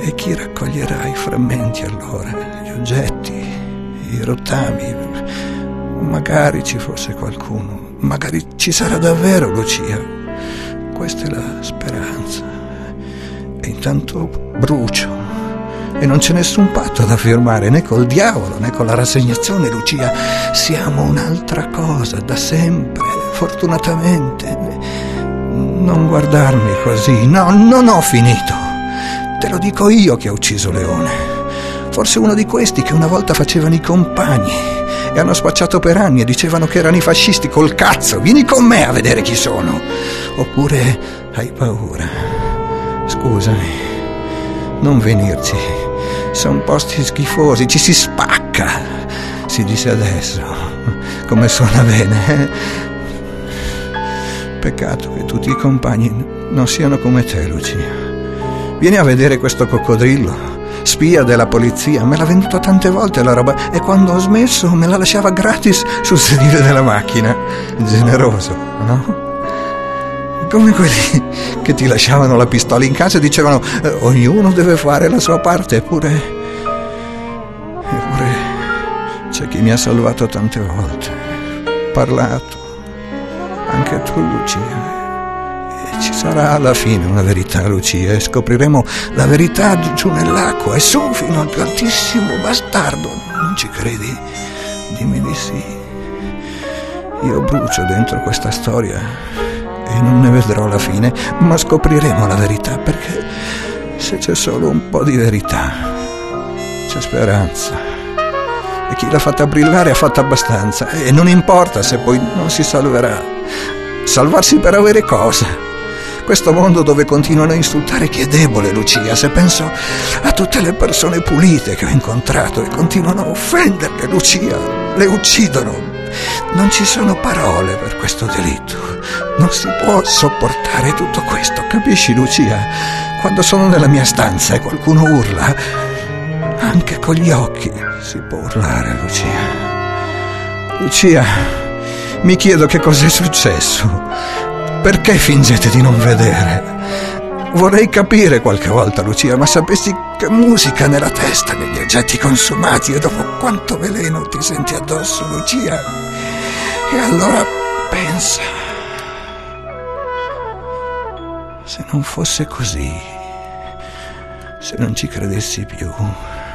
E chi raccoglierà i frammenti allora? Gli oggetti, i rottami? Magari ci fosse qualcuno, magari ci sarà davvero Lucia. Questa è la speranza. E intanto brucio. E non c'è nessun patto da firmare, né col diavolo, né con la rassegnazione, Lucia. Siamo un'altra cosa, da sempre, fortunatamente. Non guardarmi così, no, non ho finito. Te lo dico io che ho ucciso Leone. Forse uno di questi che una volta facevano i compagni e hanno spacciato per anni e dicevano che erano i fascisti. Col cazzo, vieni con me a vedere chi sono. Oppure hai paura? Scusami, non venirci. Sono posti schifosi, ci si spacca, si dice adesso, come suona bene. Peccato che tutti i compagni non siano come te, Lucia. Vieni a vedere questo coccodrillo, spia della polizia, me l'ha venduto tante volte la roba e quando ho smesso me la lasciava gratis sul sedile della macchina. Generoso, no? Come quelli che ti lasciavano la pistola in casa e dicevano ognuno deve fare la sua parte. Eppure c'è chi mi ha salvato tante volte, parlato, anche tu, Lucia. E ci sarà alla fine una verità, Lucia, e scopriremo la verità giù nell'acqua e su fino all'altissimo bastardo. Non ci credi? Dimmi di sì. Io brucio dentro questa storia e non ne vedrò la fine, ma scopriremo la verità, perché se c'è solo un po' di verità c'è speranza, e chi l'ha fatta brillare ha fatto abbastanza, e non importa se poi non si salverà. Salvarsi per avere cosa? Questo mondo dove continuano a insultare chi è debole, Lucia. Se penso a tutte le persone pulite che ho incontrato e continuano a offenderle, Lucia, le uccidono. Non ci sono parole per questo delitto. Non si può sopportare tutto questo, capisci, Lucia? Quando sono nella mia stanza e qualcuno urla, anche con gli occhi si può urlare, Lucia. Lucia, mi chiedo che cos'è successo. Perché fingete di non vedere? Vorrei capire qualche volta, Lucia, ma sapessi che musica nella testa, negli oggetti consumati, e dopo quanto veleno ti senti addosso, Lucia. E allora pensa, se non fosse così, se non ci credessi più,